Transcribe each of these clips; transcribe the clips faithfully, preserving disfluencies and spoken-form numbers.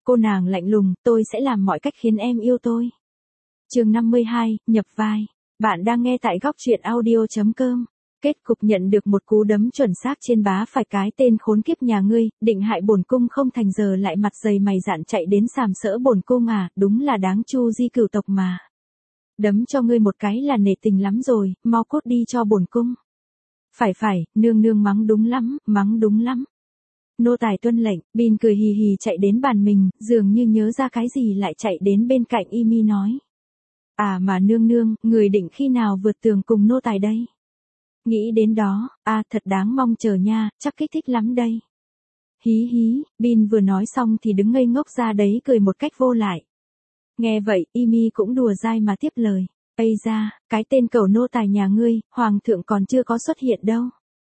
Cô nàng lạnh lùng, tôi sẽ làm mọi cách khiến em yêu tôi. Chương năm mươi hai, nhập vai. Bạn đang nghe tại góc truyện audio chấm com. Kết cục nhận được một cú đấm chuẩn xác trên bá phải cái tên khốn kiếp nhà ngươi, định hại bổn cung không thành giờ lại mặt dày mày dạn chạy đến sàm sỡ bổn cung à, đúng là đáng chu di cửu tộc mà. Đấm cho ngươi một cái là nể tình lắm rồi, mau cút đi cho bổn cung. Phải phải, nương nương mắng đúng lắm, mắng đúng lắm. Nô tài tuân lệnh, Bin cười hì hì chạy đến bàn mình, dường như nhớ ra cái gì lại chạy đến bên cạnh Imi nói. À mà nương nương, người định khi nào vượt tường cùng nô tài đây? Nghĩ đến đó, à thật đáng mong chờ nha, chắc kích thích lắm đây. Hí hí, Bin vừa nói xong thì đứng ngây ngốc ra đấy cười một cách vô lại. Nghe vậy, Imi cũng đùa dai mà tiếp lời. Ây da, cái tên cẩu nô tài nhà ngươi, hoàng thượng còn chưa có xuất hiện đâu.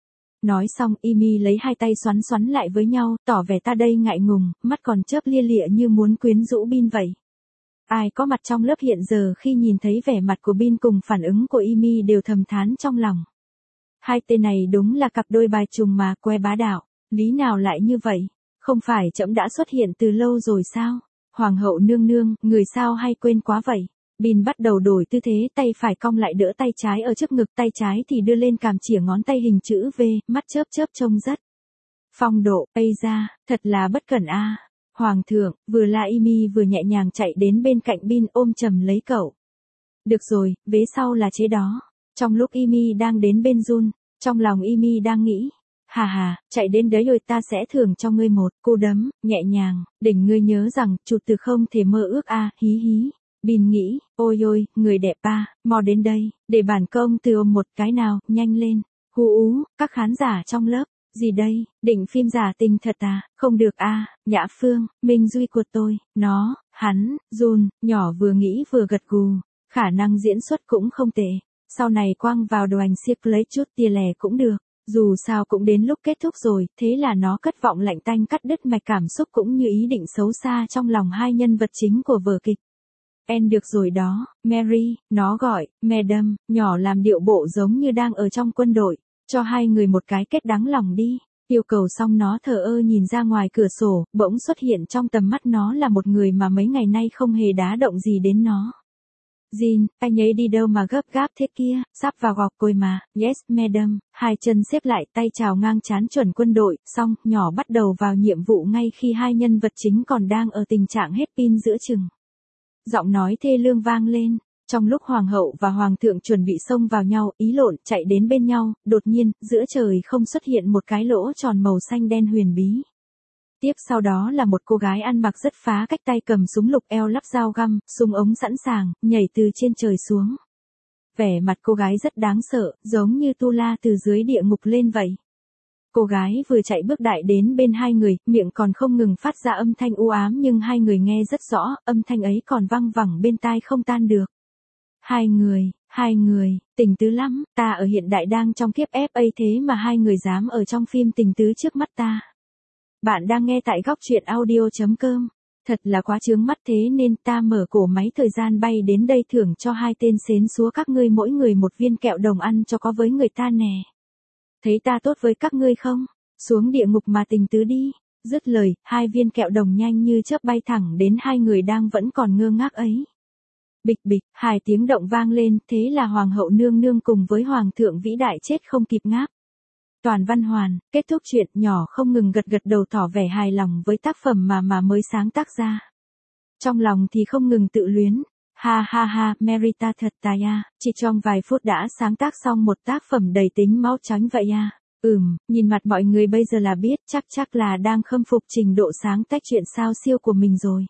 Nói xong Imi lấy hai tay xoắn xoắn lại với nhau, tỏ vẻ ta đây ngại ngùng, mắt còn chớp lia lịa như muốn quyến rũ Bin vậy. Ai có mặt trong lớp hiện giờ khi nhìn thấy vẻ mặt của Bin cùng phản ứng của Imi đều thầm thán trong lòng. Hai tên này đúng là cặp đôi bài trùng mà que bá đạo, lý nào lại như vậy, không phải trẫm đã xuất hiện từ lâu rồi sao? Hoàng hậu nương nương, người sao hay quên quá vậy? Bin bắt đầu đổi tư thế, tay phải cong lại đỡ tay trái ở trước ngực, tay trái thì đưa lên càm chĩa ngón tay hình chữ V, mắt chớp chớp trông rất phong độ. Ây da, thật là bất cẩn a. À. Hoàng thượng, vừa la Imi vừa nhẹ nhàng chạy đến bên cạnh Bin ôm chầm lấy cậu. Được rồi, vế sau là chế đó. Trong lúc Imi đang đến bên run, trong lòng Imi đang nghĩ. Hà hà, chạy đến đấy rồi ta sẽ thưởng cho ngươi một cú đấm, nhẹ nhàng, đỉnh ngươi nhớ rằng, chủ tử không thể mơ ước a, à, hí hí. Bin nghĩ, ôi ôi, người đẹp ba, mau đến đây, để bản công từ ôm một cái nào, nhanh lên. Hú ú, các khán giả trong lớp, gì đây, định phim giả tình thật à, không được a, à, Nhã Phương, Minh Duy của tôi, nó, hắn, Jun, nhỏ vừa nghĩ vừa gật gù, khả năng diễn xuất cũng không tệ, sau này quăng vào đồ ảnh siếc lấy chút tia lẻ cũng được. Dù sao cũng đến lúc kết thúc rồi, thế là nó cất vọng lạnh tanh cắt đứt mạch cảm xúc cũng như ý định xấu xa trong lòng hai nhân vật chính của vở kịch. En được rồi đó, Mary, nó gọi, Madam, nhỏ làm điệu bộ giống như đang ở trong quân đội, cho hai người một cái kết đáng lòng đi. Yêu cầu xong nó thờ ơ nhìn ra ngoài cửa sổ, bỗng xuất hiện trong tầm mắt nó là một người mà mấy ngày nay không hề đá động gì đến nó. Jin, anh ấy đi đâu mà gấp gáp thế kia, sắp vào gọc côi mà, yes madam, hai chân xếp lại tay chào ngang chán chuẩn quân đội, xong, nhỏ bắt đầu vào nhiệm vụ ngay khi hai nhân vật chính còn đang ở tình trạng hết pin giữa chừng. Giọng nói thê lương vang lên, trong lúc hoàng hậu và hoàng thượng chuẩn bị xông vào nhau, ý lộn, chạy đến bên nhau, đột nhiên, giữa trời không xuất hiện một cái lỗ tròn màu xanh đen huyền bí. Tiếp sau đó là một cô gái ăn mặc rất phá cách tay cầm súng lục eo lắp dao găm, súng ống sẵn sàng, nhảy từ trên trời xuống. Vẻ mặt cô gái rất đáng sợ, giống như tu la từ dưới địa ngục lên vậy. Cô gái vừa chạy bước đại đến bên hai người, miệng còn không ngừng phát ra âm thanh u ám nhưng hai người nghe rất rõ, âm thanh ấy còn văng vẳng bên tai không tan được. Hai người, hai người, tình tứ lắm, ta ở hiện đại đang trong kiếp ép a thế mà hai người dám ở trong phim tình tứ trước mắt ta. Bạn đang nghe tại góc truyện audio chấm com. Thật là quá chướng mắt thế nên ta mở cổ máy thời gian bay đến đây thưởng cho hai tên xến xúa các ngươi mỗi người một viên kẹo đồng ăn cho có với người ta nè. Thấy ta tốt với các ngươi không? Xuống địa ngục mà tình tứ đi. Dứt lời, hai viên kẹo đồng nhanh như chớp bay thẳng đến hai người đang vẫn còn ngơ ngác ấy. Bịch bịch, hai tiếng động vang lên, thế là hoàng hậu nương nương cùng với hoàng thượng vĩ đại chết không kịp ngáp. Toàn văn hoàn, kết thúc chuyện, nhỏ không ngừng gật gật đầu tỏ vẻ hài lòng với tác phẩm mà mà mới sáng tác ra. Trong lòng thì không ngừng tự luyến. Ha ha ha, Merita thật tài à, chỉ trong vài phút đã sáng tác xong một tác phẩm đầy tính máu chánh vậy à. Ừm, nhìn mặt mọi người bây giờ là biết chắc chắc là đang khâm phục trình độ sáng tác chuyện sao siêu của mình rồi.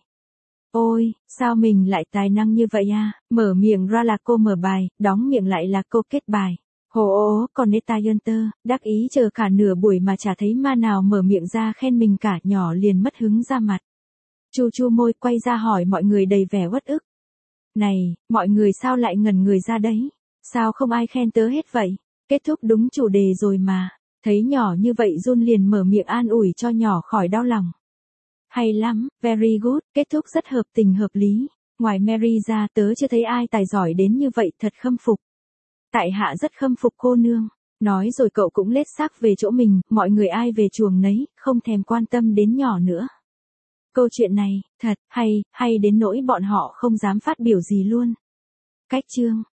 Ôi, sao mình lại tài năng như vậy à, mở miệng ra là cô mở bài, đóng miệng lại là cô kết bài. Hồ ố, còn Neta Yunter, đắc ý chờ cả nửa buổi mà chả thấy ma nào mở miệng ra khen mình cả, nhỏ liền mất hứng ra mặt. Chu chu môi quay ra hỏi mọi người đầy vẻ uất ức. Này, mọi người sao lại ngẩn người ra đấy? Sao không ai khen tớ hết vậy? Kết thúc đúng chủ đề rồi mà. Thấy nhỏ như vậy Jun liền mở miệng an ủi cho nhỏ khỏi đau lòng. Hay lắm, very good, kết thúc rất hợp tình hợp lý. Ngoài Mary ra tớ chưa thấy ai tài giỏi đến như vậy, thật khâm phục. Tại hạ rất khâm phục cô nương. Nói rồi cậu cũng lết xác về chỗ mình, mọi người ai về chuồng nấy, không thèm quan tâm đến nhỏ nữa. Câu chuyện này, thật, hay, hay đến nỗi bọn họ không dám phát biểu gì luôn. Cách chương